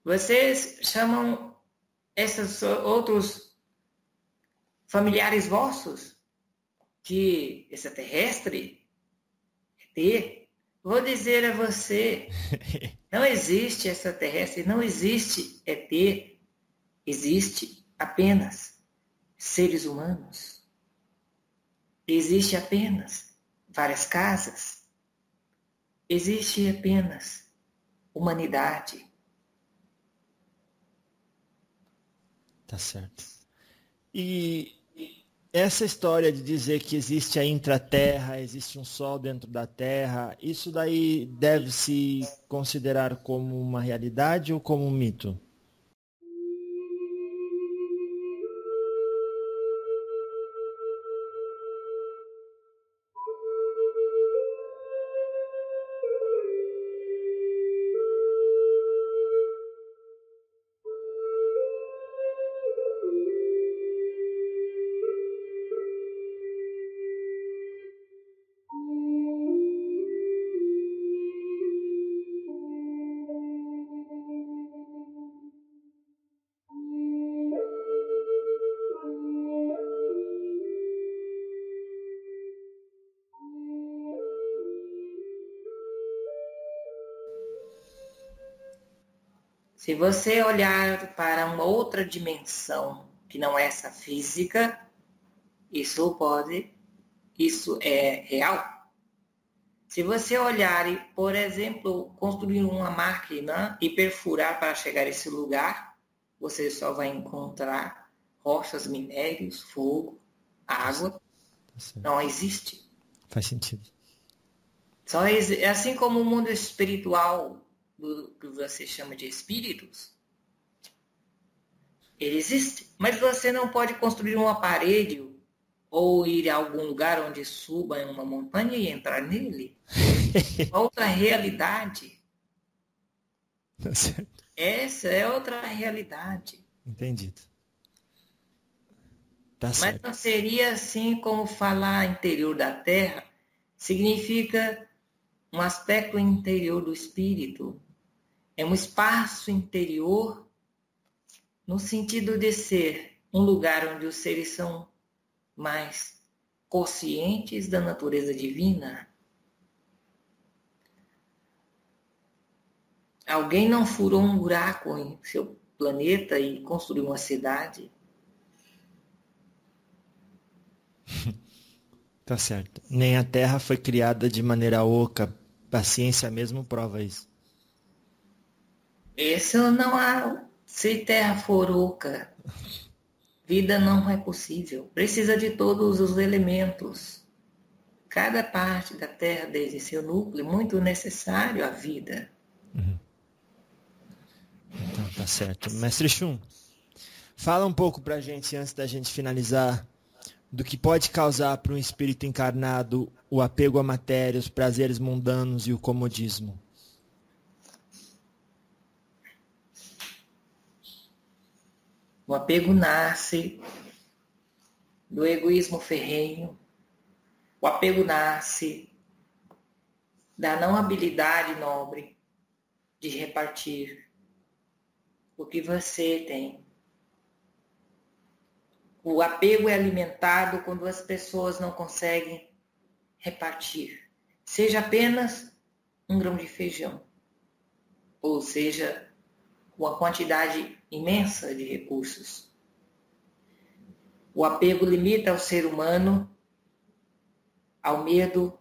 Vocês chamam esses outros familiares vossos de extraterrestre? ET? Vou dizer a você, não existe extraterrestre, não existe ET, existe apenas seres humanos. Existe apenas várias casas. Existe apenas humanidade. Tá certo. E essa história de dizer que existe a intraterra, existe um sol dentro da terra, isso daí deve se considerar como uma realidade ou como um mito? Se você olhar para uma outra dimensão que não é essa física, isso é real. Se você olhar e, por exemplo, construir uma máquina e perfurar para chegar a esse lugar, você só vai encontrar rochas, minérios, fogo, água. Não existe. Faz sentido. Assim como o mundo espiritual, que você chama de espíritos, ele existe. Mas você não pode construir um aparelho ou ir a algum lugar onde suba em uma montanha e entrar nele. Outra realidade. Tá certo. Essa é outra realidade. Entendido. Tá Mas certo. não seria assim como falar interior da Terra. Significa um aspecto interior do espírito. É um espaço interior no sentido de ser um lugar onde os seres são mais conscientes da natureza divina. Alguém não furou um buraco em seu planeta e construiu uma cidade? Tá certo. Nem a Terra foi criada de maneira oca. A ciência mesmo prova isso. Isso não há. Se Terra for oca, vida não é possível. Precisa de todos os elementos. Cada parte da Terra, desde seu núcleo, é muito necessário à vida. Uhum. Então, tá certo. Mestre Shun, fala um pouco pra gente, antes da gente finalizar, do que pode causar para um espírito encarnado o apego à matéria, os prazeres mundanos e o comodismo. O apego nasce do egoísmo ferrenho. O apego nasce da não habilidade nobre de repartir o que você tem. O apego é alimentado quando as pessoas não conseguem repartir, seja apenas um grão de feijão, ou seja, uma quantidade imensa de recursos. O apego limita o ser humano ao medo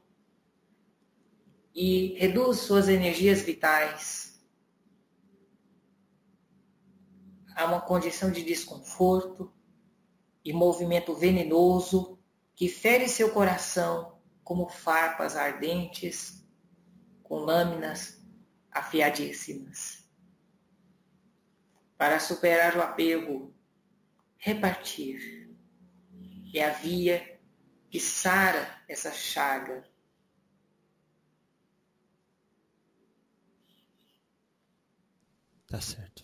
e reduz suas energias vitais a uma condição de desconforto e movimento venenoso que fere seu coração como farpas ardentes com lâminas afiadíssimas. Para superar o apego, repartir é a via que sara essa chaga. Tá certo.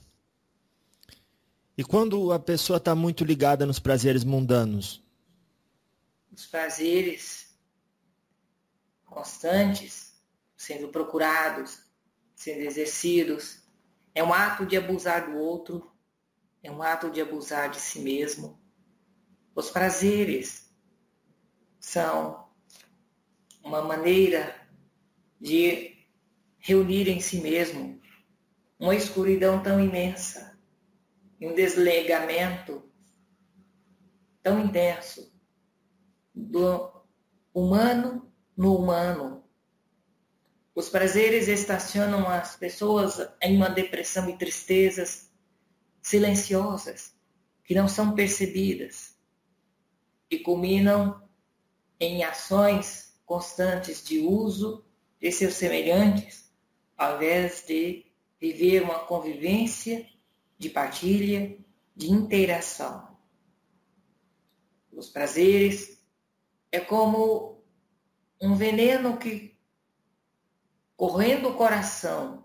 E quando a pessoa está muito ligada nos prazeres mundanos? Os prazeres constantes, sendo procurados, sendo exercidos, É um ato de abusar do outro, é um ato de abusar de si mesmo. Os prazeres são uma maneira de reunir em si mesmo uma escuridão tão imensa, um desligamento tão intenso do humano no humano. Os prazeres estacionam as pessoas em uma depressão e tristezas silenciosas, que não são percebidas, e culminam em ações constantes de uso de seus semelhantes, ao invés de viver uma convivência de partilha, de interação. Os prazeres é como um veneno que, correndo o coração,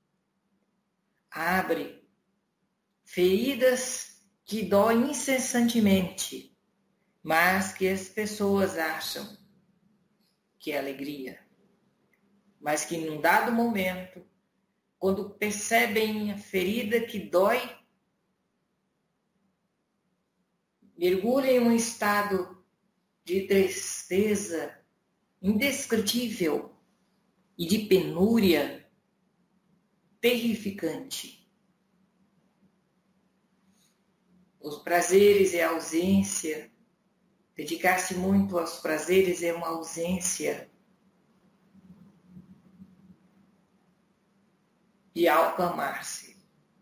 abre feridas que doem incessantemente, mas que as pessoas acham que é alegria. Mas que num dado momento, quando percebem a ferida que dói, mergulham em um estado de tristeza indescritível e de penúria terrificante. Os prazeres é a ausência. Dedicar-se muito aos prazeres é uma ausência de auto-amar-se.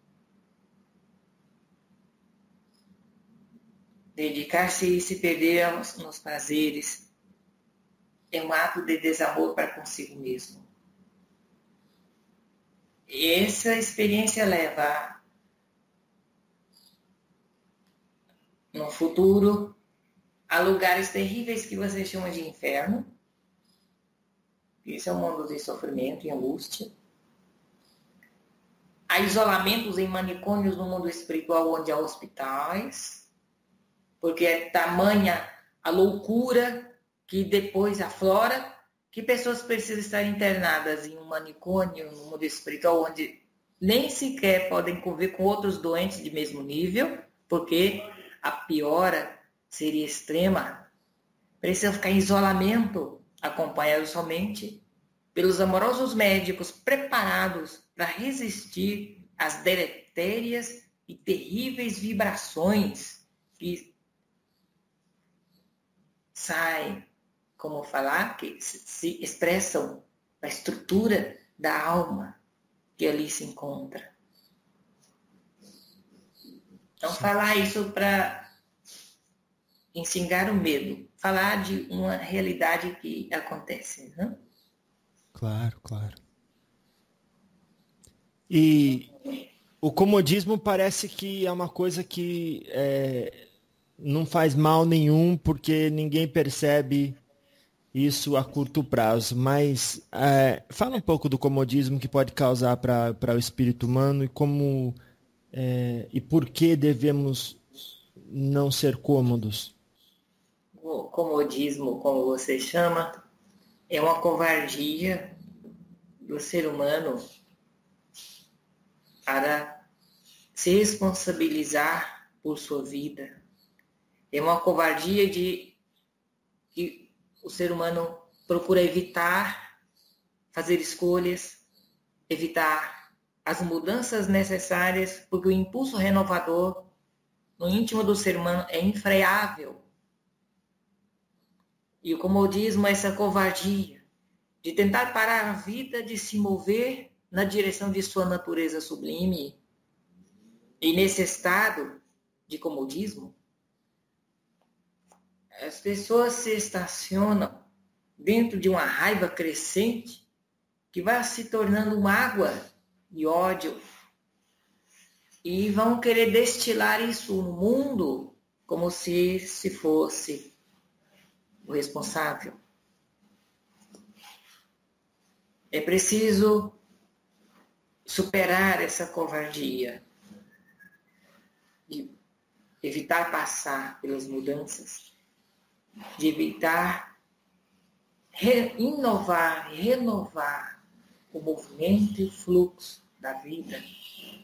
Dedicar-se e se perder nos prazeres é um ato de desamor para consigo mesmo. E essa experiência leva no futuro a lugares terríveis que você chama de inferno. Esse é um mundo de sofrimento e angústia. Há isolamentos em manicômios no mundo espiritual, onde há hospitais, porque é tamanha a loucura que depois aflora, que pessoas precisam estar internadas em um manicômio no mundo espiritual, onde nem sequer podem conviver com outros doentes de mesmo nível, porque a piora seria extrema. Precisam ficar em isolamento, acompanhados somente pelos amorosos médicos preparados para resistir às deletérias e terríveis vibrações que saem, como falar, que se expressam na estrutura da alma que ali se encontra. Então, falar isso para ensingar o medo, falar de uma realidade que acontece, né? Claro, claro. E o comodismo parece que é uma coisa que não faz mal nenhum, porque ninguém percebe isso a curto prazo. Mas fala um pouco do comodismo que pode causar para o espírito humano e como e por que devemos não ser cômodos. O comodismo, como você chama, é uma covardia do ser humano para se responsabilizar por sua vida. É uma covardia que o ser humano procura evitar fazer escolhas, evitar as mudanças necessárias, porque o impulso renovador no íntimo do ser humano é infreável. E o comodismo é essa covardia de tentar parar a vida de se mover na direção de sua natureza sublime. E nesse estado de comodismo, as pessoas se estacionam dentro de uma raiva crescente que vai se tornando mágoa e ódio. E vão querer destilar isso no mundo como se fosse o responsável. É preciso superar essa covardia, de evitar passar pelas mudanças, de evitar renovar o movimento e o fluxo da vida,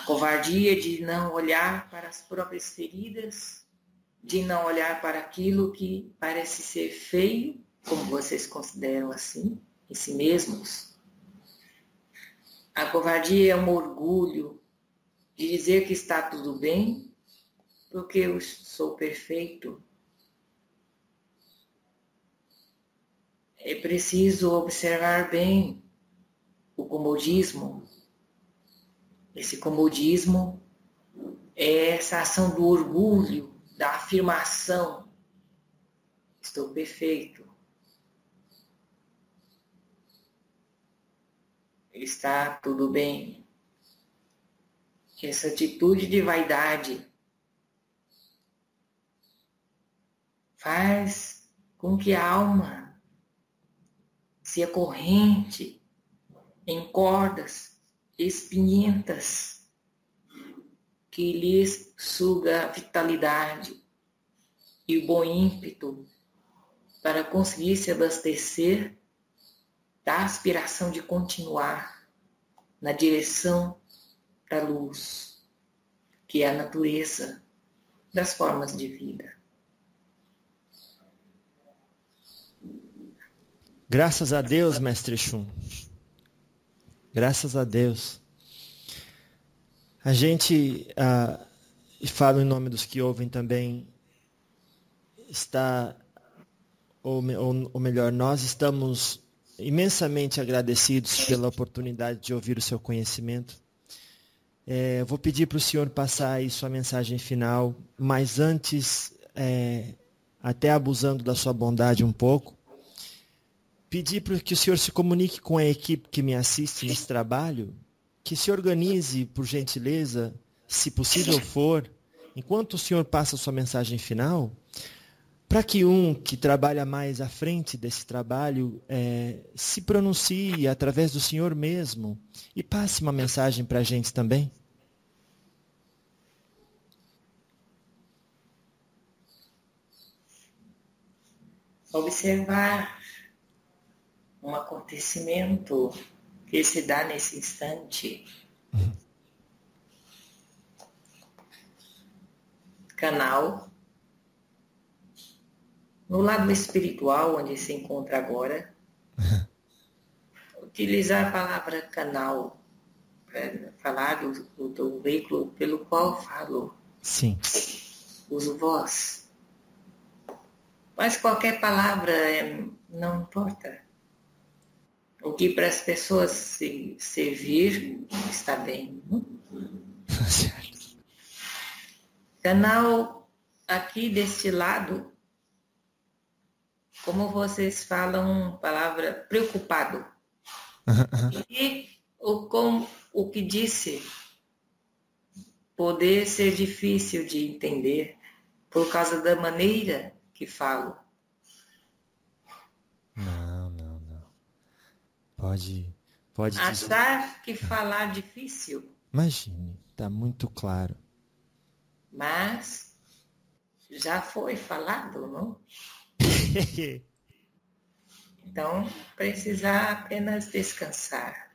covardia de não olhar para as próprias feridas, de não olhar para aquilo que parece ser feio, como vocês consideram assim, em si mesmos. A covardia é um orgulho de dizer que está tudo bem, porque eu sou perfeito. É preciso observar bem o comodismo. Esse comodismo é essa ação do orgulho, da afirmação. Estou perfeito. Está tudo bem. Essa atitude de vaidade faz com que a alma se acorrente em cordas espinhentas que lhes suga a vitalidade e o bom ímpeto para conseguir se abastecer da aspiração de continuar na direção da luz, que é a natureza das formas de vida. Graças a Deus, Mestre Shun. Graças a Deus. A gente, e falo em nome dos que ouvem também, está, ou melhor, nós estamos imensamente agradecidos pela oportunidade de ouvir o seu conhecimento. Vou pedir para o senhor passar aí sua mensagem final, mas antes, até abusando da sua bondade um pouco, pedir para que o senhor se comunique com a equipe que me assiste nesse trabalho, que se organize, por gentileza, se possível for, enquanto o senhor passa a sua mensagem final, para que que trabalha mais à frente desse trabalho se pronuncie através do senhor mesmo e passe uma mensagem para a gente também. Observar um acontecimento que se dá nesse instante. Canal. No lado espiritual, onde se encontra agora, utilizar a palavra canal para falar do veículo pelo qual falo. Sim. Uso voz. Mas qualquer palavra não importa. O que para as pessoas se servir está bem. Certo. Canal aqui deste lado, como vocês falam, palavra preocupado. E o que disse poder ser difícil de entender por causa da maneira que falo. Não. Pode Achar que falar difícil. Imagine, está muito claro. Mas já foi falado, não? Então, precisar apenas descansar.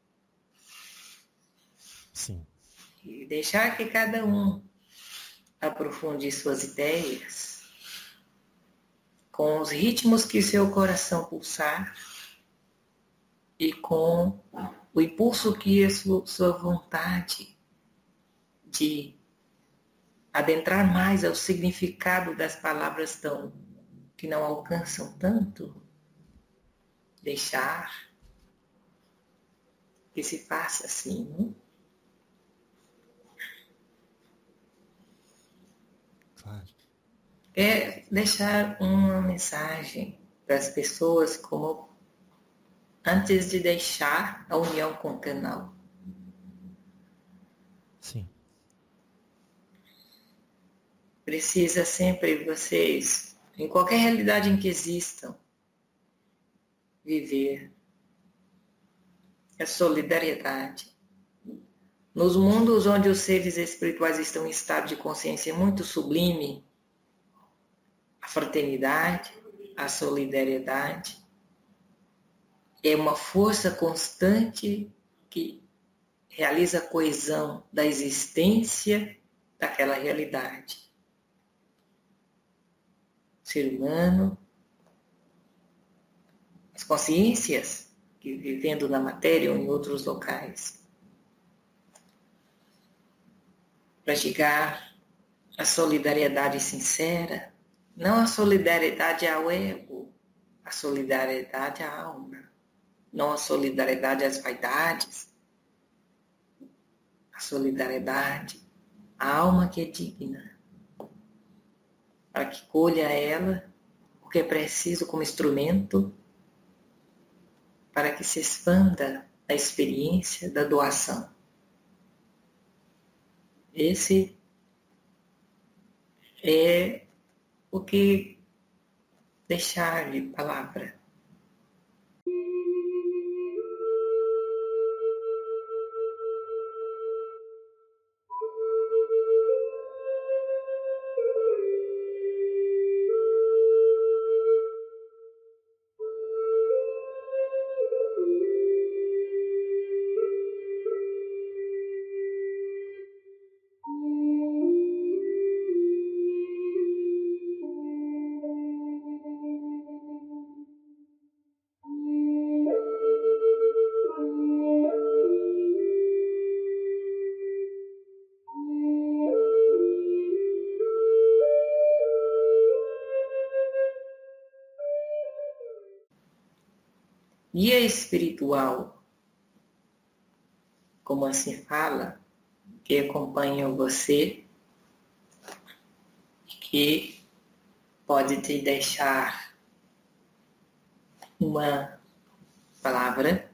Sim. E deixar que cada um aprofunde suas ideias com os ritmos que seu coração pulsar e com o impulso que a sua vontade de adentrar mais ao significado das palavras que não alcançam tanto, deixar que se faça assim, não? Claro. É deixar uma mensagem para as pessoas como antes de deixar a união com o canal. Sim. Precisa sempre vocês, em qualquer realidade em que existam, viver a solidariedade. Nos mundos onde os seres espirituais estão em estado de consciência muito sublime, a fraternidade, a solidariedade é uma força constante que realiza a coesão da existência daquela realidade. O ser humano, as consciências que vivendo na matéria ou em outros locais, praticar a solidariedade sincera, não a solidariedade ao ego, a solidariedade à alma, não a solidariedade às vaidades, a solidariedade à alma que é digna, para que colha ela o que é preciso como instrumento para que se expanda a experiência da doação. Esse é o que deixar de palavra. Guia espiritual, como assim fala, que acompanha você, que pode te deixar uma palavra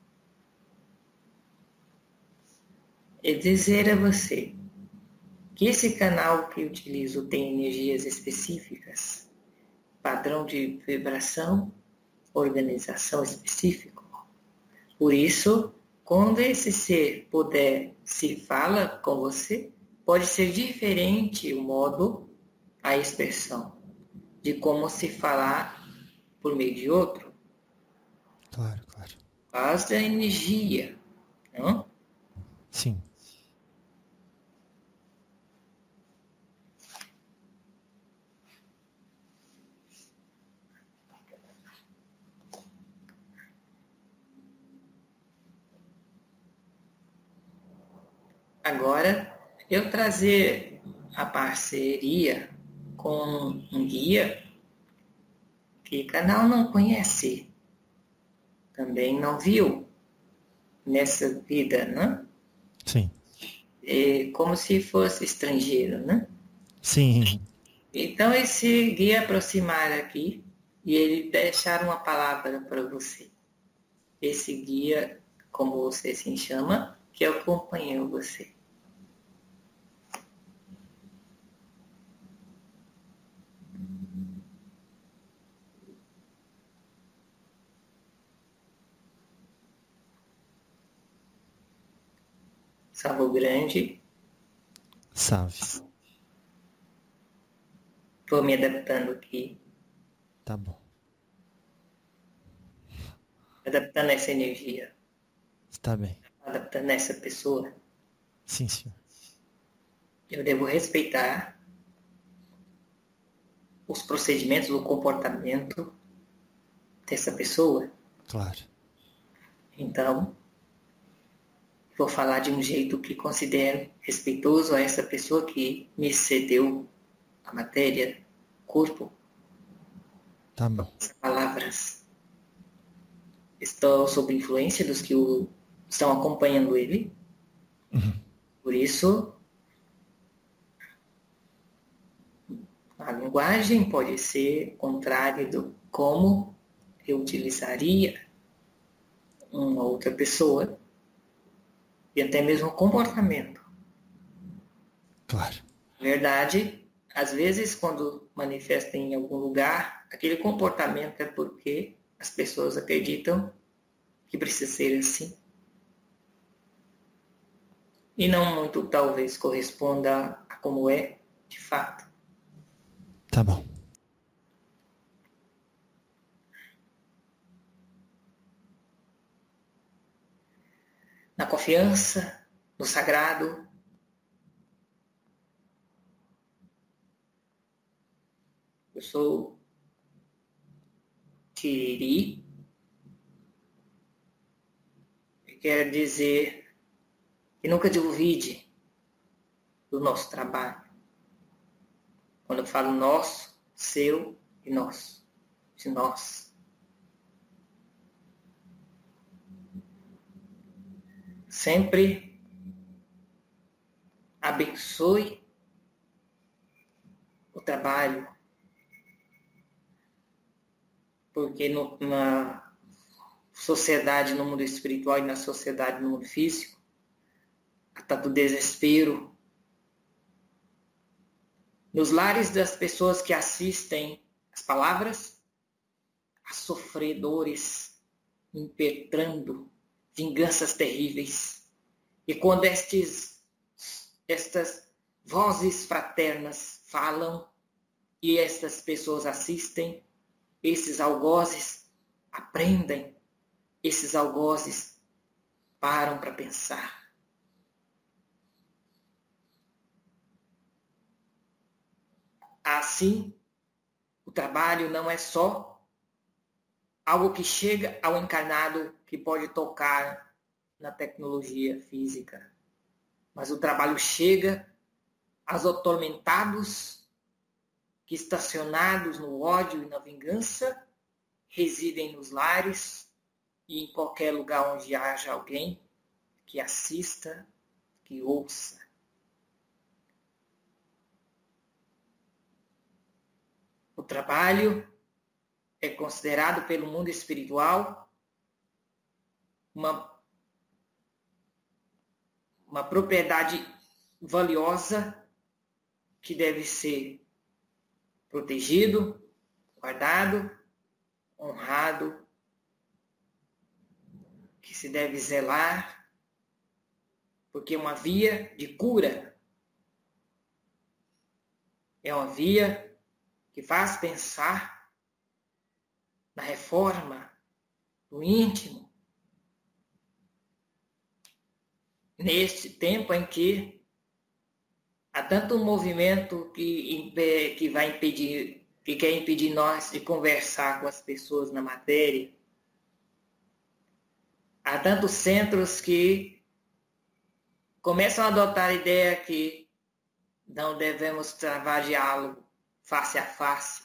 e dizer a você que esse canal que utilizo tem energias específicas, padrão de vibração, organização específico. Por isso, quando esse ser puder se fala com você, pode ser diferente o modo, a expressão, de como se falar por meio de outro. Claro, claro. Faz da energia, não? Sim. Agora, eu trazer a parceria com um guia que o canal não conhece, também não viu nessa vida, né? Sim. É como se fosse estrangeiro, né? Sim. Então, esse guia aproximar aqui e ele deixar uma palavra para você. Esse guia, como você se chama, que acompanhou você. Salvo grande. Salve. Estou me adaptando aqui. Tá bom. Adaptando essa energia. Está bem. Adaptando essa pessoa. Sim, senhor. Eu devo respeitar os procedimentos, o comportamento dessa pessoa. Claro. Então, vou falar de um jeito que considero respeitoso a essa pessoa que me cedeu a matéria, corpo. Tá bom. As palavras. Estou sob influência dos que estão acompanhando ele. Uhum. Por isso, a linguagem pode ser contrária do como eu utilizaria uma outra pessoa e até mesmo o comportamento. Claro. Na verdade, às vezes, quando manifesta em algum lugar, aquele comportamento é porque as pessoas acreditam que precisa ser assim. E não muito, talvez, corresponda a como é de fato. Tá bom. Na confiança no sagrado. Eu sou Tiriri, que quer dizer que nunca duvide do nosso trabalho. Quando eu falo nosso, seu e nosso, de nós. Sempre abençoe o trabalho, porque na sociedade, no mundo espiritual e na sociedade, no mundo físico, há tanto desespero. Nos lares das pessoas que assistem as palavras, há sofredores impetrando vinganças terríveis. E quando estas vozes fraternas falam e estas pessoas assistem, esses algozes aprendem, esses algozes param para pensar. Assim, o trabalho não é só algo que chega ao encarnado que pode tocar na tecnologia física, mas o trabalho chega aos atormentados que, estacionados no ódio e na vingança, residem nos lares e em qualquer lugar onde haja alguém que assista, que ouça. O trabalho é considerado pelo mundo espiritual uma propriedade valiosa que deve ser protegido, guardado, honrado, que se deve zelar, porque é uma via de cura. É uma via que faz pensar na reforma do íntimo. Neste tempo em que há tanto um movimento que vai impedir, que quer impedir nós de conversar com as pessoas na matéria, há tantos centros que começam a adotar a ideia que não devemos travar diálogo face a face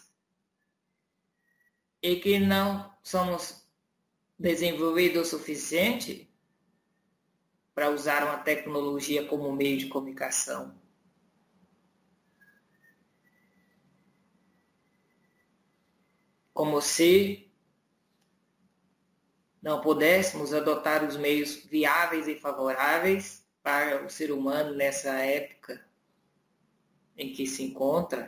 e que não somos desenvolvidos o suficiente para usar uma tecnologia como meio de comunicação. Como se não pudéssemos adotar os meios viáveis e favoráveis para o ser humano nessa época em que se encontra.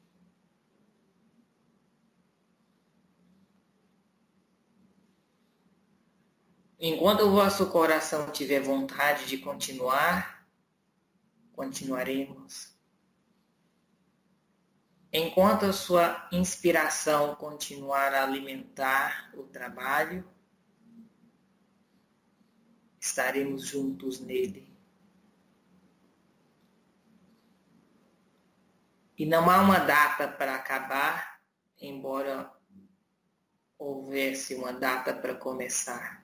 Enquanto o vosso coração tiver vontade de continuar, continuaremos. Enquanto a sua inspiração continuar a alimentar o trabalho, estaremos juntos nele. E não há uma data para acabar, embora houvesse uma data para começar.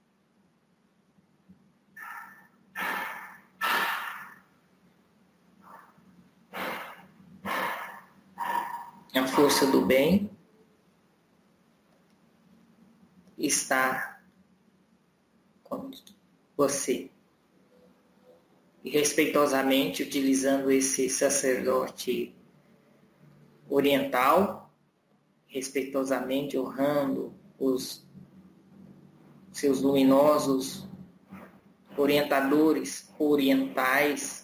A força do bem está com você. E respeitosamente, utilizando esse sacerdote oriental, respeitosamente honrando os seus luminosos orientadores orientais,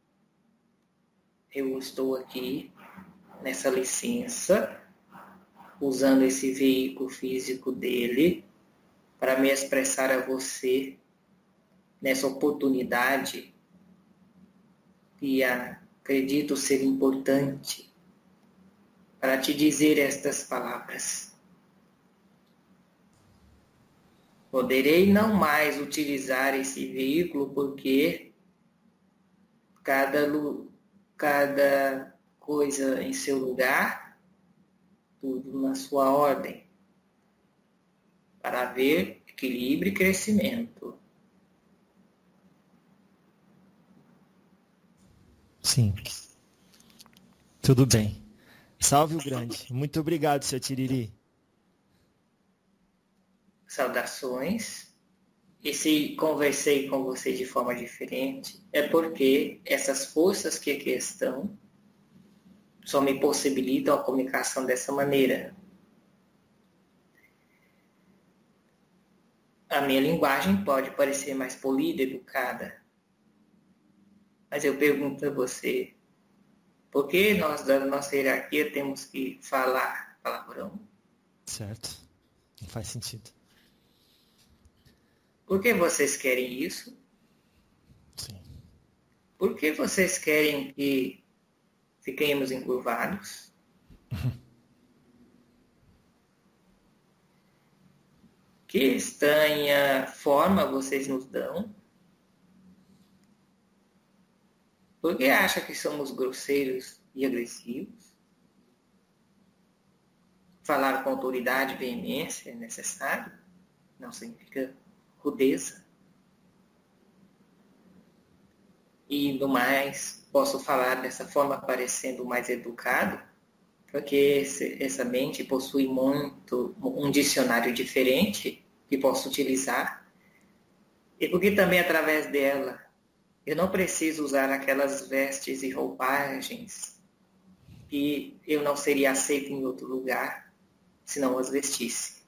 eu estou aqui nessa licença, usando esse veículo físico dele para me expressar a você nessa oportunidade que acredito ser importante para te dizer estas palavras. Poderei não mais utilizar esse veículo porque cada coisa em seu lugar, tudo na sua ordem, para haver equilíbrio e crescimento. Sim. Tudo bem. Salve o grande. Muito obrigado, seu Tiriri. Saudações. E se conversei com você de forma diferente, é porque essas forças que aqui estão só me possibilitam a comunicação dessa maneira. A minha linguagem pode parecer mais polida, educada, mas eu pergunto a você, por que nós da nossa hierarquia temos que falar palavrão? Certo. Não faz sentido. Por que vocês querem isso? Sim. Por que vocês querem que fiquemos encurvados? Que estranha forma vocês nos dão? Por que acha que somos grosseiros e agressivos? Falar com autoridade e veemência é necessário? Não significa rudeza. E, no mais, posso falar dessa forma parecendo mais educado, porque essa mente possui um dicionário diferente que posso utilizar, e porque também através dela eu não preciso usar aquelas vestes e roupagens que eu não seria aceito em outro lugar se não as vestisse.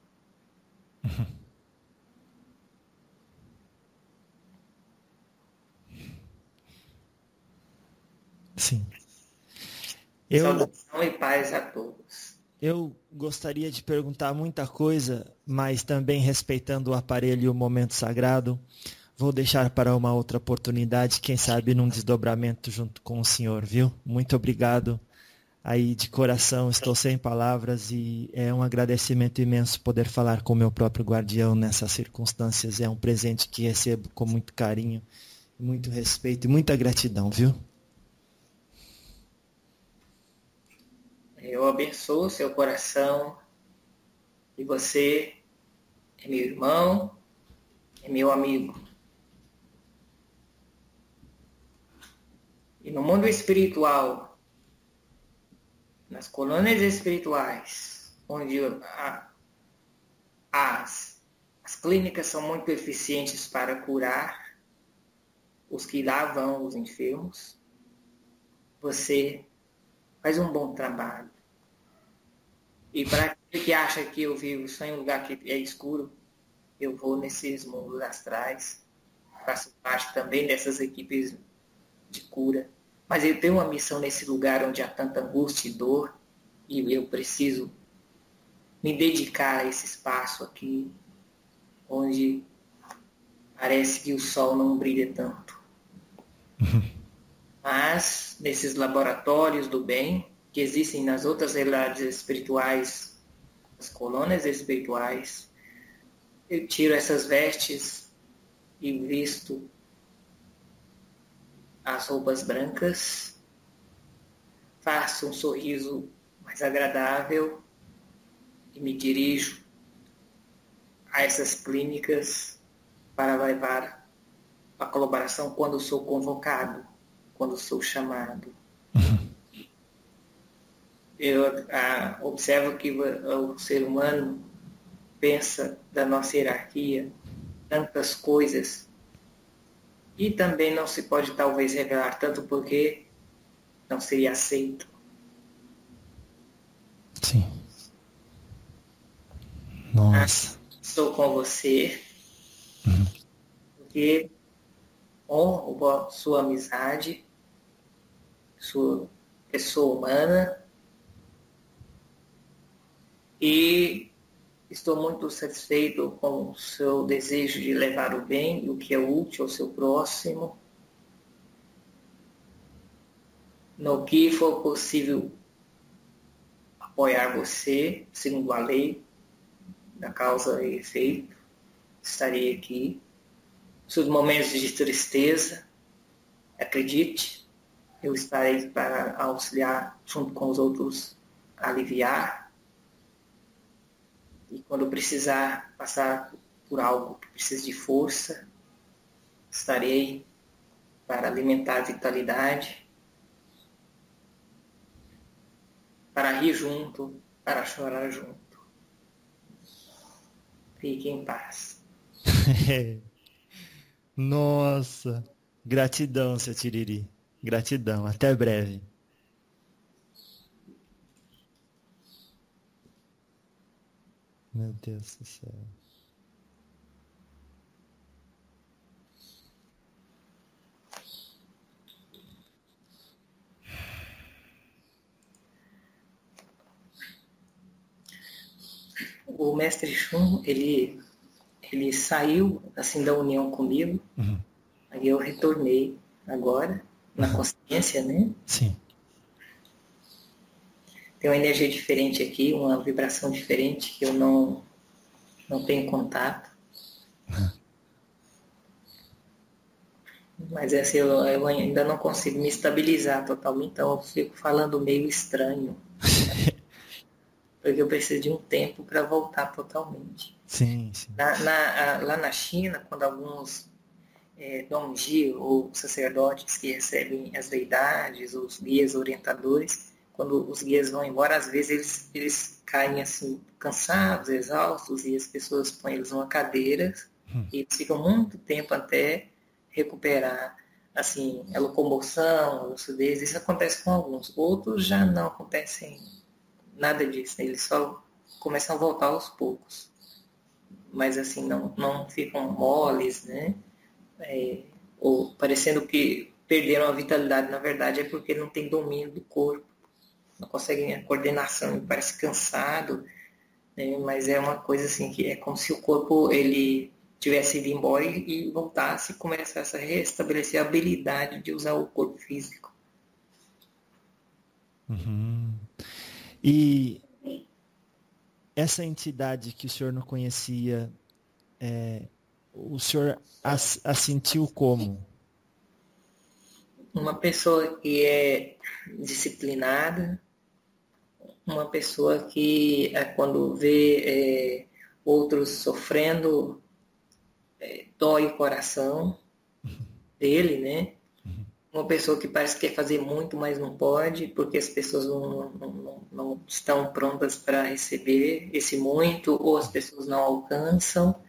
Sim. Saudação e paz a todos. Eu gostaria de perguntar muita coisa, mas também respeitando o aparelho e o momento sagrado, vou deixar para uma outra oportunidade, quem sabe num desdobramento junto com o senhor, viu? Muito obrigado. Aí de coração estou sem palavras e é um agradecimento imenso poder falar com o meu próprio guardião nessas circunstâncias. É um presente que recebo com muito carinho, muito respeito e muita gratidão, viu? Eu abençoo seu coração e você é meu irmão, é meu amigo. E no mundo espiritual, nas colônias espirituais, onde as clínicas são muito eficientes para curar os que lá vão, os enfermos, você faz um bom trabalho. E para aquele que acha que eu vivo só em um lugar que é escuro, eu vou nesses mundos astrais, faço parte também dessas equipes de cura. Mas eu tenho uma missão nesse lugar onde há tanta angústia e dor, e eu preciso me dedicar a esse espaço aqui, onde parece que o sol não brilha tanto. Mas, nesses laboratórios do bem, que existem nas outras realidades espirituais, as colônias espirituais, eu tiro essas vestes e visto as roupas brancas, faço um sorriso mais agradável e me dirijo a essas clínicas para levar a colaboração quando sou convocado, quando sou chamado. Eu observo que o ser humano pensa da nossa hierarquia tantas coisas e também não se pode talvez revelar tanto porque não seria aceito. Sim. Nossa. Estou com você porque honro sua amizade, sua pessoa humana, e estou muito satisfeito com o seu desejo de levar o bem e o que é útil ao seu próximo. No que for possível apoiar você, segundo a lei da causa e efeito. estarei aqui. Nos momentos de tristeza, acredite, eu estarei para auxiliar junto com os outros, aliviar. E quando precisar passar por algo que precise de força, estarei para alimentar a vitalidade, para rir junto, para chorar junto. Fique em paz. Nossa, gratidão, seu Tiriri. Gratidão, até breve. Meu Deus do céu. O mestre Shun, ele saiu assim da união comigo. Aí eu retornei agora na consciência, né? Sim. Tem uma energia diferente aqui, uma vibração diferente que eu não tenho contato. Mas essa eu ainda não consigo me estabilizar totalmente, então eu fico falando meio estranho. Porque eu preciso de um tempo para voltar totalmente. Sim, sim. Lá na China, quando alguns donji ou sacerdotes que recebem as deidades, os guias orientadores, quando os guias vão embora, às vezes eles caem assim, cansados, exaustos, e as pessoas põem eles numa cadeira e eles ficam muito tempo até recuperar assim, a locomoção, a lucidez. Isso acontece com alguns. Outros já não acontecem nada disso, né? Eles só começam a voltar aos poucos. Mas assim, não ficam moles, né? Ou parecendo que perderam a vitalidade. Na verdade é porque não tem domínio do corpo, não conseguem a coordenação, parece cansado, né? Mas é uma coisa assim que é como se o corpo ele tivesse ido embora e voltasse e começasse a restabelecer a habilidade de usar o corpo físico. E essa entidade que o senhor não conhecia, o senhor a sentiu como? Uma pessoa que é disciplinada, uma pessoa que quando vê outros sofrendo, dói o coração dele, né? Uma pessoa que parece que quer fazer muito, mas não pode, porque as pessoas não estão prontas para receber esse muito, ou as pessoas não alcançam.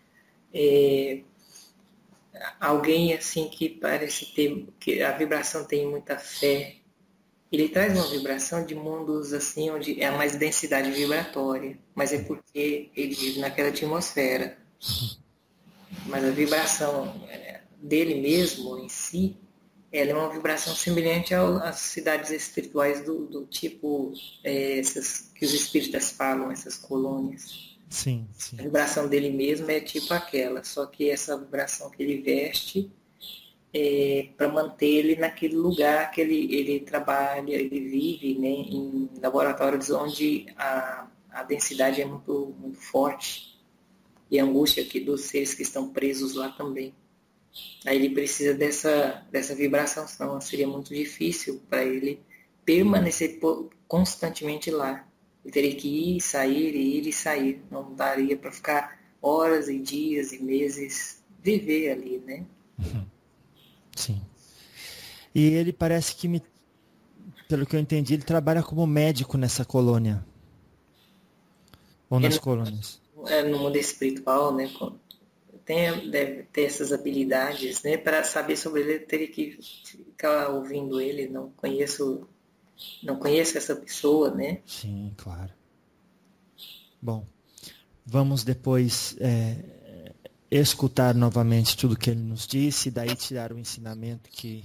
Alguém assim que parece ter, que a vibração tem muita fé. Ele traz uma vibração de mundos assim, onde é mais densidade vibratória, mas é porque ele vive naquela atmosfera. Mas a vibração dele mesmo, em si, ela é uma vibração semelhante às cidades espirituais do tipo essas que os espíritas falam, essas colônias. Sim, sim. A vibração dele mesmo é tipo aquela, só que essa vibração que ele veste para manter ele naquele lugar que ele trabalha, ele vive, né, em laboratórios onde a densidade é muito, muito forte e a angústia aqui dos seres que estão presos lá também. Aí ele precisa dessa vibração, senão seria muito difícil para ele permanecer constantemente lá. Ele teria que ir e sair. Não daria para ficar horas e dias e meses viver ali, né? Sim. E ele parece que, pelo que eu entendi, ele trabalha como médico nessa colônia. Ou nas colônias. No mundo espiritual, né? Deve ter essas habilidades, né? Para saber sobre ele, eu teria que ficar ouvindo ele. Não conheço essa pessoa, né? Sim, claro. Bom, vamos depois escutar novamente tudo que ele nos disse e daí tirar o ensinamento que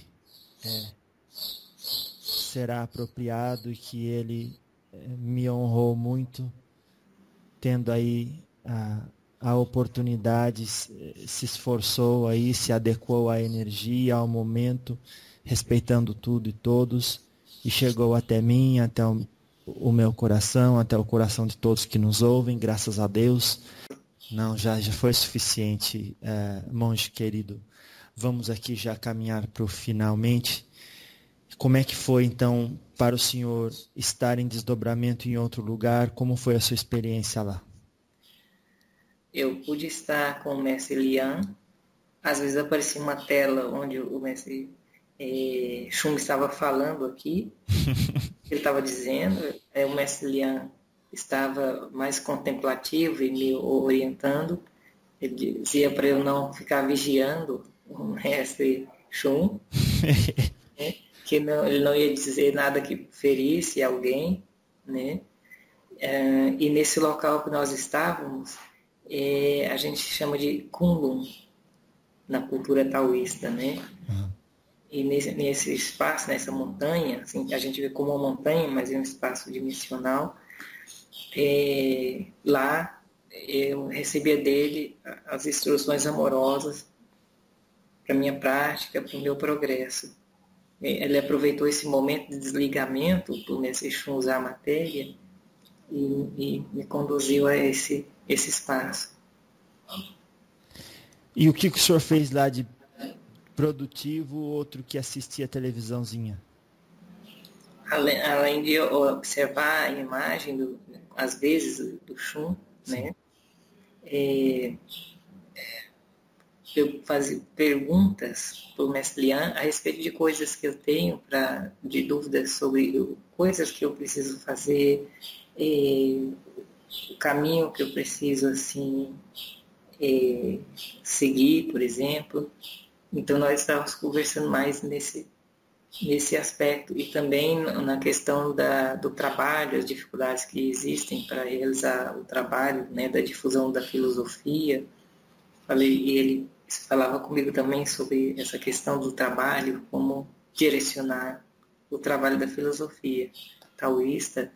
será apropriado e que ele me honrou muito, tendo aí a oportunidade, se esforçou aí, se adequou à energia, ao momento, respeitando tudo e todos, e chegou até mim, até o meu coração, até o coração de todos que nos ouvem, graças a Deus. Não, já foi suficiente, monge querido. Vamos aqui já caminhar para o finalmente. Como é que foi, então, para o senhor estar em desdobramento em outro lugar? Como foi a sua experiência lá? Eu pude estar com o mestre Lian. Às vezes aparecia uma tela onde o mestre Shun estava falando aqui. Ele estava dizendo, o mestre Lian estava mais contemplativo e me orientando. Ele dizia para eu não ficar vigiando o mestre Shun, né? Que ele não ia dizer nada que ferisse alguém, né? E nesse local que nós estávamos, a gente chama de Kunlun, na cultura taoísta, né? Uhum. E nesse espaço, nessa montanha, assim, que a gente vê como uma montanha, mas é um espaço dimensional, lá eu recebia dele as instruções amorosas para minha prática, para o meu progresso. Ele aproveitou esse momento de desligamento do mestre Shun usar a matéria e me conduziu a esse espaço. E o que o senhor fez lá de produtivo, outro que assistia a televisãozinha? Além de observar a imagem, às vezes, do Shun, né? Eu fazia perguntas para o mestre Lian a respeito de coisas que eu tenho, de dúvidas sobre coisas que eu preciso fazer, o caminho que eu preciso assim seguir, por exemplo. Então nós estávamos conversando mais nesse aspecto e também na questão do trabalho, as dificuldades que existem para realizar o trabalho, né, da difusão da filosofia. E ele falava comigo também sobre essa questão do trabalho, como direcionar o trabalho da filosofia taoísta,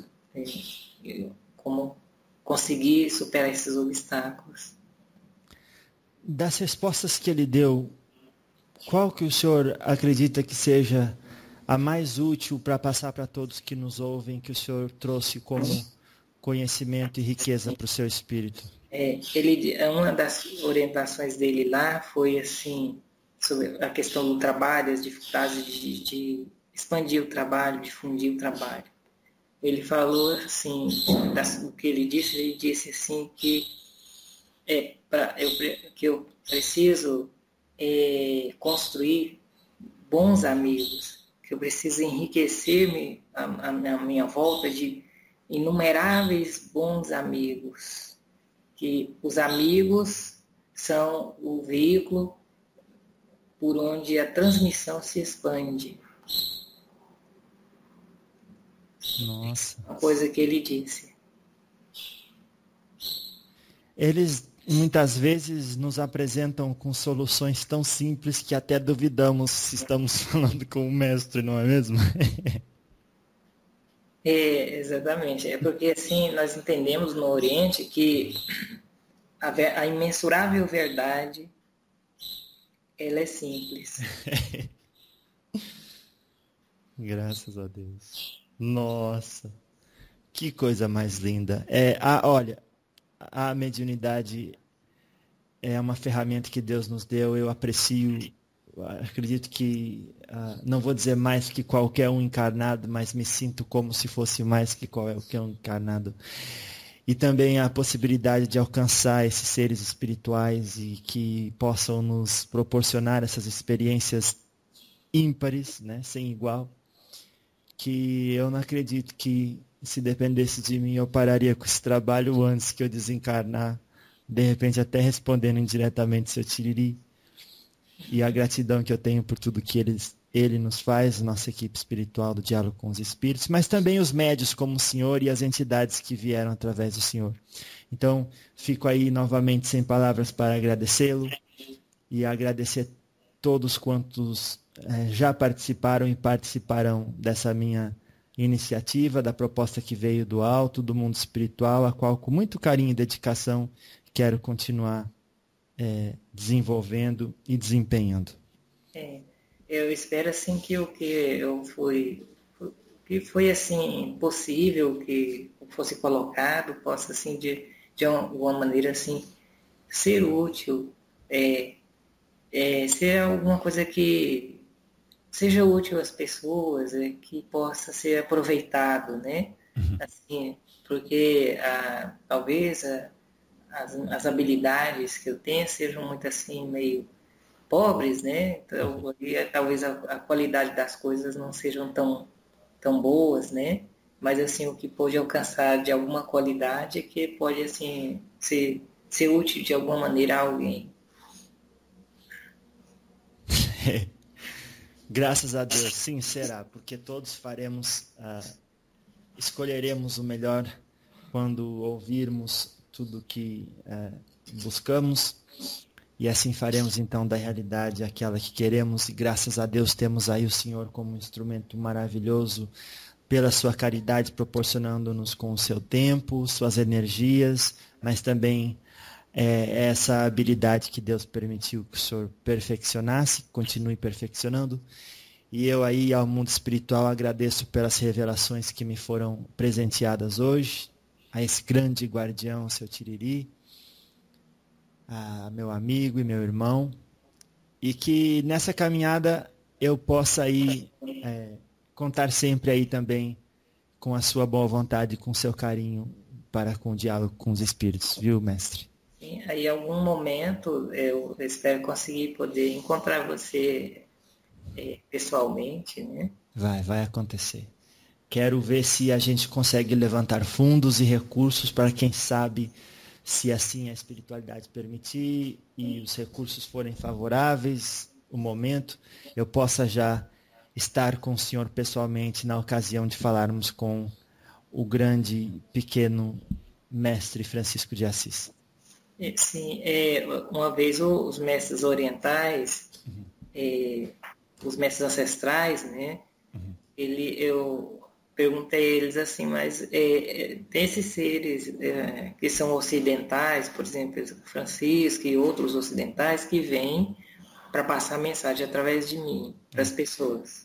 como conseguir superar esses obstáculos. Das respostas que ele deu, qual que o senhor acredita que seja a mais útil para passar para todos que nos ouvem, que o senhor trouxe como conhecimento e riqueza para o seu espírito? Uma das orientações dele lá foi assim, sobre a questão do trabalho, as dificuldades de expandir o trabalho, difundir o trabalho. Ele falou assim, o que ele disse assim que eu preciso construir bons amigos, que eu preciso enriquecer-me a minha volta de inumeráveis bons amigos, que os amigos são o veículo por onde a transmissão se expande. Nossa. Uma coisa que ele disse. Eles muitas vezes nos apresentam com soluções tão simples que até duvidamos se estamos falando com o mestre, não é mesmo? Exatamente. É porque assim nós entendemos no Oriente que a imensurável verdade ela é simples. Graças a Deus. Nossa, que coisa mais linda. Olha, a mediunidade é uma ferramenta que Deus nos deu, eu aprecio, acredito que, não vou dizer mais que qualquer um encarnado, mas me sinto como se fosse mais que qualquer um encarnado. E também a possibilidade de alcançar esses seres espirituais e que possam nos proporcionar essas experiências ímpares, né, sem igual, que eu não acredito que, se dependesse de mim, eu pararia com esse trabalho antes que eu desencarnar, de repente até respondendo indiretamente seu tiriri. E a gratidão que eu tenho por tudo que ele nos faz, nossa equipe espiritual do Diálogo com os Espíritos, mas também os médios como o Senhor e as entidades que vieram através do Senhor. Então, fico aí novamente sem palavras para agradecê-lo e agradecer todos quantos já participaram e participarão dessa minha iniciativa, da proposta que veio do alto, do mundo espiritual, a qual com muito carinho e dedicação quero continuar desenvolvendo e desempenhando. Eu espero assim que que foi assim possível que fosse colocado possa assim de de alguma maneira assim, ser útil, ser alguma coisa que seja útil às pessoas, que possa ser aproveitado, né? Assim, porque talvez as habilidades que eu tenho sejam muito assim, meio pobres, né? Então, talvez a qualidade das coisas não sejam tão boas, né? Mas assim, o que pode alcançar de alguma qualidade é que pode assim ser útil de alguma maneira a alguém. Graças a Deus, sim, será, porque todos escolheremos o melhor quando ouvirmos tudo que buscamos, e assim faremos então da realidade aquela que queremos, e graças a Deus temos aí o Senhor como um instrumento maravilhoso, pela sua caridade, proporcionando-nos com o seu tempo, suas energias, mas também essa habilidade que Deus permitiu que o Senhor perfeccionasse, continue perfeccionando. E eu aí, ao mundo espiritual, agradeço pelas revelações que me foram presenteadas hoje, a esse grande guardião, seu Tiriri, a meu amigo e meu irmão, e que nessa caminhada eu possa aí contar sempre aí também com a sua boa vontade, com o seu carinho para com o diálogo com os espíritos, viu, mestre? Sim, aí em algum momento eu espero conseguir poder encontrar você pessoalmente, né? Vai acontecer. Quero ver se a gente consegue levantar fundos e recursos para, quem sabe, se assim a espiritualidade permitir e os recursos forem favoráveis, o momento, eu possa já estar com o senhor pessoalmente na ocasião de falarmos com o grande, pequeno mestre Francisco de Assis. Sim, uma vez os mestres orientais, os mestres ancestrais, né? Eu perguntei a eles assim, mas desses seres que são ocidentais, por exemplo, Francisco e outros ocidentais, que vêm para passar a mensagem através de mim para as pessoas.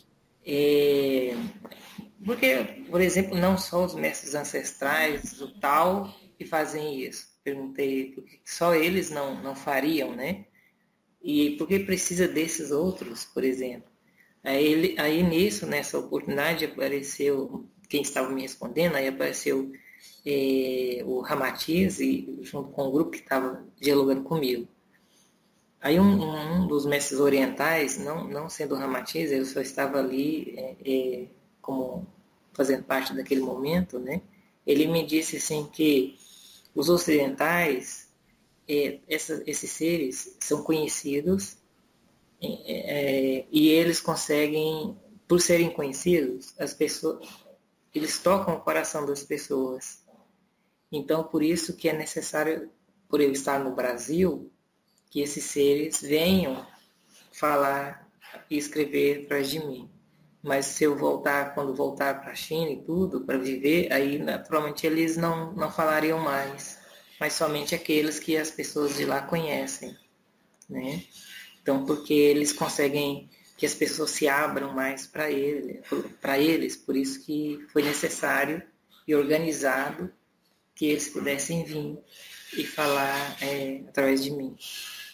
Porque, por exemplo, não só os mestres ancestrais do tal que fazem isso. Perguntei por que só eles não fariam, né? E por que precisa desses outros, por exemplo? Aí nisso, nessa oportunidade, apareceu, quem estava me respondendo, aí apareceu o Ramatiz, junto com o grupo que estava dialogando comigo. Aí um dos mestres orientais, não sendo o Ramatiz, eu só estava ali como fazendo parte daquele momento, né? Ele me disse assim que os ocidentais, esses seres são conhecidos e eles conseguem, por serem conhecidos, as pessoas, eles tocam o coração das pessoas. Então, por isso que é necessário, por eu estar no Brasil, que esses seres venham falar e escrever atrás de mim. Mas se eu quando voltar para a China e tudo, para viver, aí naturalmente eles não falariam mais, mas somente aqueles que as pessoas de lá conhecem, né? Então, porque eles conseguem que as pessoas se abram mais para eles, por isso que foi necessário e organizado que eles pudessem vir e falar através de mim.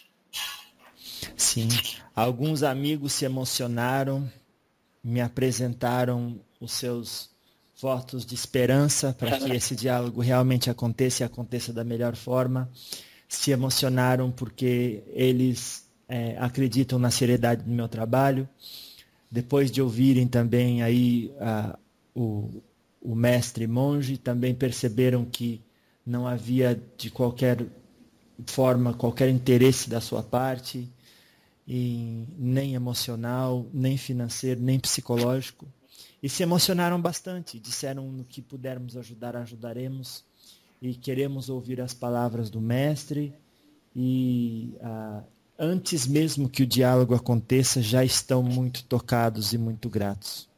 Sim, alguns amigos se emocionaram, me apresentaram os seus votos de esperança para que esse diálogo realmente aconteça e aconteça da melhor forma. Se emocionaram porque eles acreditam na seriedade do meu trabalho. Depois de ouvirem também aí o mestre monge, também perceberam que não havia de qualquer forma, qualquer interesse da sua parte, nem emocional, nem financeiro, nem psicológico. E se emocionaram bastante, disseram no que pudermos ajudar, ajudaremos, e queremos ouvir as palavras do mestre, e antes mesmo que o diálogo aconteça, já estão muito tocados e muito gratos.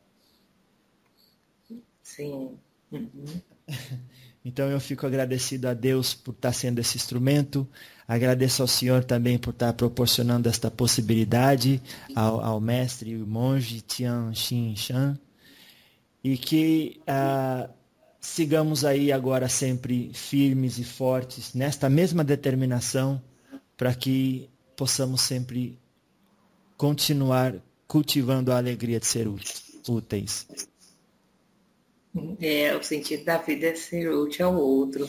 Sim. Uhum. Então eu fico agradecido a Deus por estar sendo esse instrumento, agradeço ao Senhor também por estar proporcionando esta possibilidade ao mestre e o monge Tian Xin Shan, e que sigamos aí agora sempre firmes e fortes nesta mesma determinação, para que possamos sempre continuar cultivando a alegria de ser úteis. O sentido da vida é ser útil ao outro.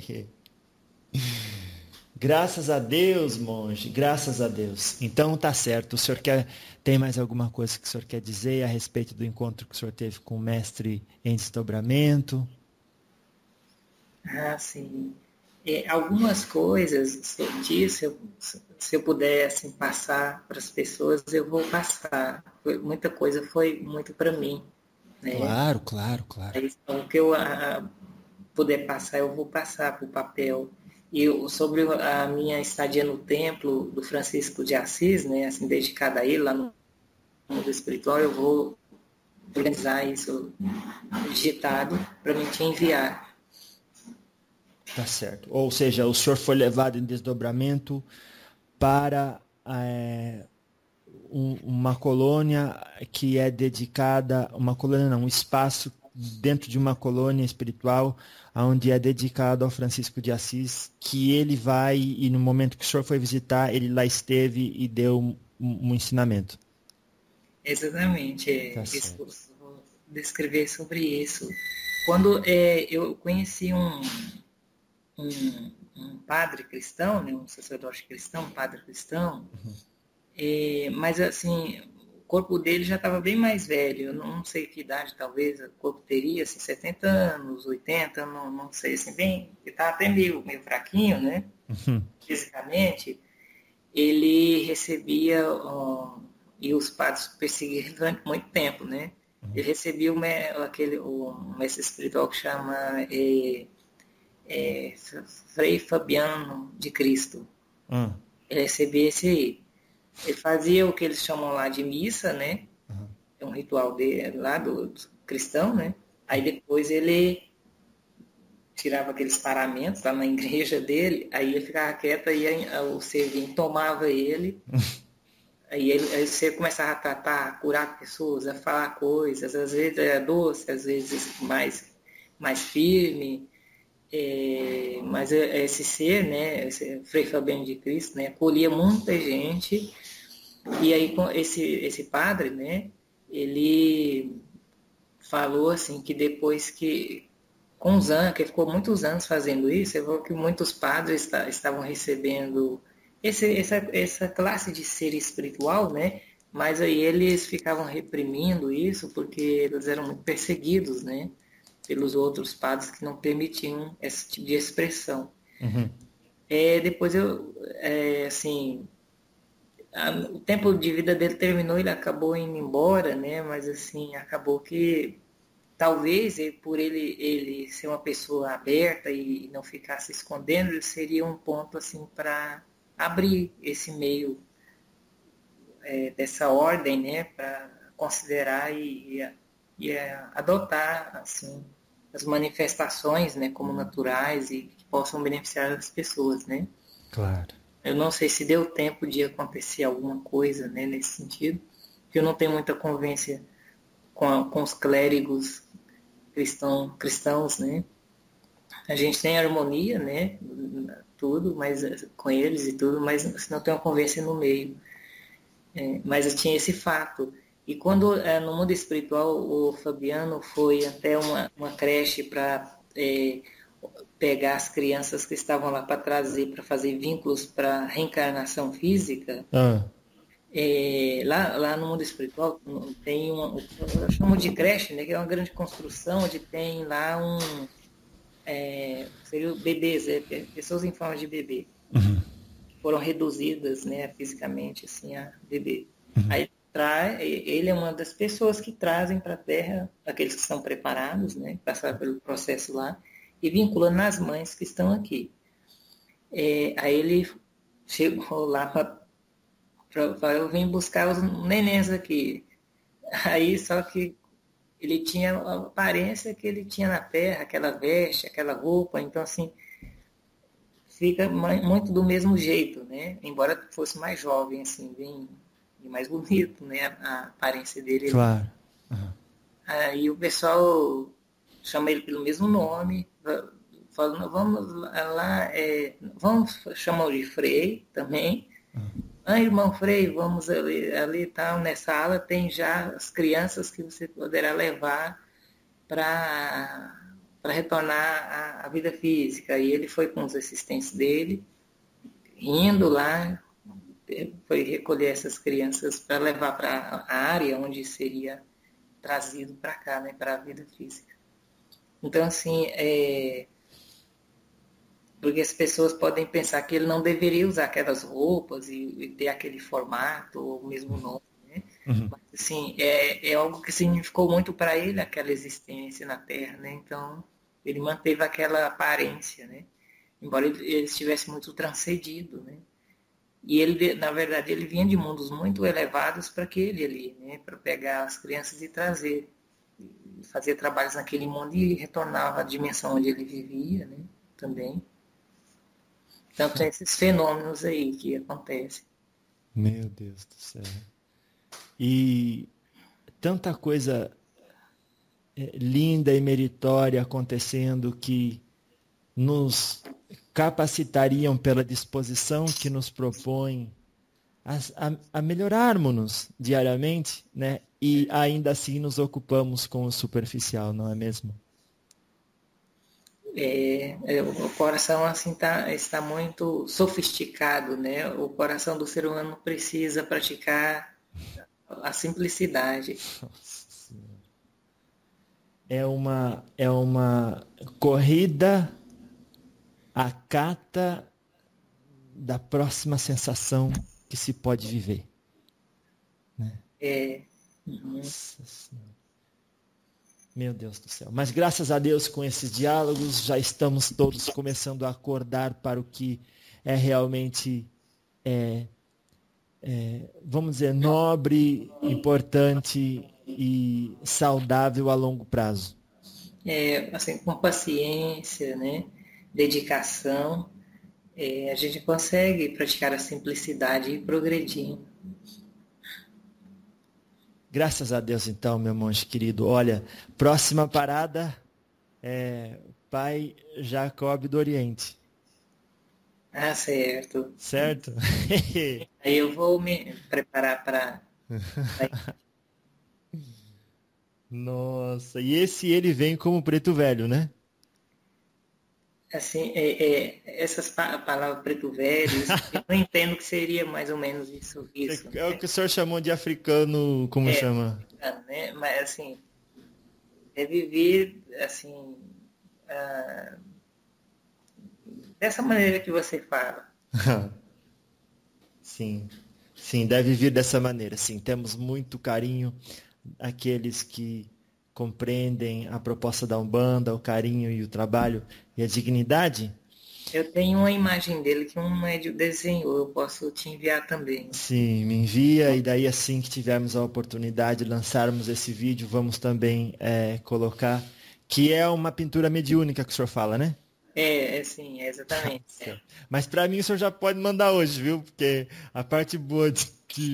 Graças a Deus, monge, graças a Deus. Então tá certo. O senhor tem mais alguma coisa que o senhor quer dizer a respeito do encontro que o senhor teve com o mestre em desdobramento? Sim. Algumas coisas disso, se eu puder assim, passar para as pessoas, eu vou passar. Muita coisa foi muito para mim. Né? Claro. Então, o que eu puder passar, eu vou passar para o papel. E sobre a minha estadia no templo do Francisco de Assis, né, assim, dedicada a ele, lá no mundo espiritual, eu vou organizar isso digitado para mim te enviar. Tá certo. Ou seja, o senhor foi levado em desdobramento para uma colônia que é dedicada, um espaço dentro de uma colônia espiritual onde é dedicado ao Francisco de Assis, que ele vai, e no momento que o senhor foi visitar, ele lá esteve e deu um ensinamento. Exatamente. Vou descrever sobre isso. Quando eu conheci um padre cristão, né, um sacerdote cristão, um padre cristão, mas assim, o corpo dele já estava bem mais velho, eu não sei que idade talvez o corpo teria, assim, 70 anos, 80, não sei, assim, bem, ele estava até meio fraquinho, né, fisicamente. Ele recebia, e os padres perseguiram durante muito tempo, né, ele recebia um mestre espiritual que chama Frei Fabiano de Cristo. Ele recebia esse aí. Ele fazia o que eles chamam lá de missa, né? É um ritual lá do cristão, né? Aí depois ele tirava aqueles paramentos lá na igreja dele, aí ele ficava quieto, aí o servinho tomava ele, aí você começava a tratar, a curar pessoas, a falar coisas, às vezes era doce, às vezes mais firme. Mas esse ser, né, esse Frei Fabiano de Cristo, né, acolhia muita gente, e aí esse padre, né, ele falou assim que depois que, com os anos, que ficou muitos anos fazendo isso, ele falou que muitos padres estavam recebendo essa classe de ser espiritual, né, mas aí eles ficavam reprimindo isso porque eles eram muito perseguidos, né, pelos outros padres que não permitiam esse tipo de expressão. Depois assim, o tempo de vida dele terminou, ele acabou indo embora, né? Mas assim, acabou que talvez por ele ser uma pessoa aberta e não ficar se escondendo, ele seria um ponto assim para abrir esse meio dessa ordem, né? Para considerar e adotar assim as manifestações, né, como naturais e que possam beneficiar as pessoas, né? Claro. Eu não sei se deu tempo de acontecer alguma coisa, né, nesse sentido, porque eu não tenho muita convivência com os clérigos cristãos, né? A gente tem harmonia, né, tudo, mas com eles e tudo, mas não tem uma convivência no meio. Mas eu tinha esse fato. E quando, no mundo espiritual, o Fabiano foi até uma creche para pegar as crianças que estavam lá para trazer, para fazer vínculos para reencarnação física, lá no mundo espiritual tem eu chamo de creche, né, que é uma grande construção onde tem lá seria bebês, pessoas em forma de bebê, que foram reduzidas, né, fisicamente assim, a bebê. Aí ele é uma das pessoas que trazem para a Terra aqueles que estão preparados, né, passaram pelo processo lá, e vinculando nas mães que estão aqui. Aí ele chegou lá para eu vim buscar os nenéns aqui. Aí só que ele tinha a aparência que ele tinha na Terra, aquela veste, aquela roupa, então assim, fica muito do mesmo jeito, né? Embora fosse mais jovem, assim, bem mais bonito, né? A aparência dele. Claro. Aí o pessoal chama ele pelo mesmo nome, falando, vamos lá, vamos chamar de Frei também. Irmão Frei, vamos ali tal, nessa aula tem já as crianças que você poderá levar para retornar à vida física. E ele foi com os assistentes dele, indo lá, foi recolher essas crianças para levar para a área onde seria trazido para cá, né, para a vida física. Então, assim, porque as pessoas podem pensar que ele não deveria usar aquelas roupas e ter aquele formato, ou o mesmo nome, né? Mas, assim, é algo que significou muito para ele, aquela existência na Terra, né? Então, ele manteve aquela aparência, né? Embora ele estivesse muito transcendido, né? E ele, na verdade, ele vinha de mundos muito elevados para aquele ali, né? Para pegar as crianças e trazer, fazer trabalhos naquele mundo e retornar à dimensão onde ele vivia, né? Também. Então tem esses fenômenos aí que acontecem. Meu Deus do céu. E tanta coisa linda e meritória acontecendo que nos capacitariam pela disposição que nos propõe a melhorarmos-nos diariamente, né? E ainda assim nos ocupamos com o superficial, não é mesmo? O coração assim está muito sofisticado, né? O coração do ser humano precisa praticar a simplicidade. É uma corrida à cata da próxima sensação que se pode viver, né? Nossa Senhora. Meu Deus do céu. Mas graças a Deus, com esses diálogos, já estamos todos começando a acordar para o que é realmente, vamos dizer, nobre, importante e saudável a longo prazo. Assim, com paciência, né? Dedicação, a gente consegue praticar a simplicidade e progredir. Graças a Deus, então, meu monge querido. Olha, próxima parada Pai Jacob do Oriente. Ah, certo. Certo? Aí eu vou me preparar para... Nossa, e ele vem como preto velho, né? Assim, essas palavras preto velho, eu não entendo que seria mais ou menos isso. É o que o senhor chamou de africano, como chama? Né? Mas, assim, é viver, assim, dessa maneira que você fala. Sim, deve vir dessa maneira, sim. Temos muito carinho àqueles que compreendem a proposta da Umbanda, o carinho e o trabalho e a dignidade. Eu tenho uma imagem dele que um médium desenhou, eu posso te enviar também. Sim, me envia, e daí assim que tivermos a oportunidade de lançarmos esse vídeo, vamos também colocar, que é uma pintura mediúnica que o senhor fala, né? Sim, exatamente. Mas para mim o senhor já pode mandar hoje, viu? Porque a parte boa de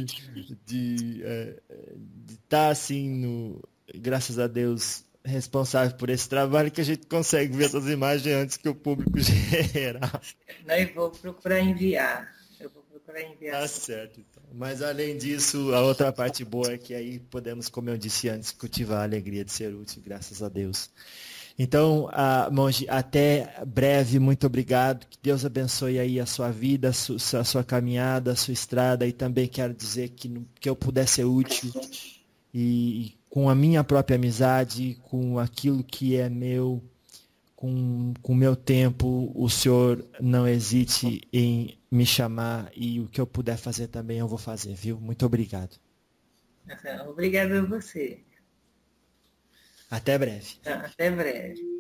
estar assim, graças a Deus, responsável por esse trabalho, que a gente consegue ver essas imagens antes que o público geral. Eu vou procurar enviar. Tá certo, então. Mas além disso, a outra parte boa é que aí podemos, como eu disse antes, cultivar a alegria de ser útil, graças a Deus. Então, monge, até breve, muito obrigado. Que Deus abençoe aí a sua vida, a sua caminhada, a sua estrada. E também quero dizer que eu puder ser útil e com a minha própria amizade, com aquilo que é meu, com o meu tempo, o senhor não hesite em me chamar, e o que eu puder fazer também eu vou fazer, viu? Muito obrigado. Obrigado a você. Até breve. Até breve.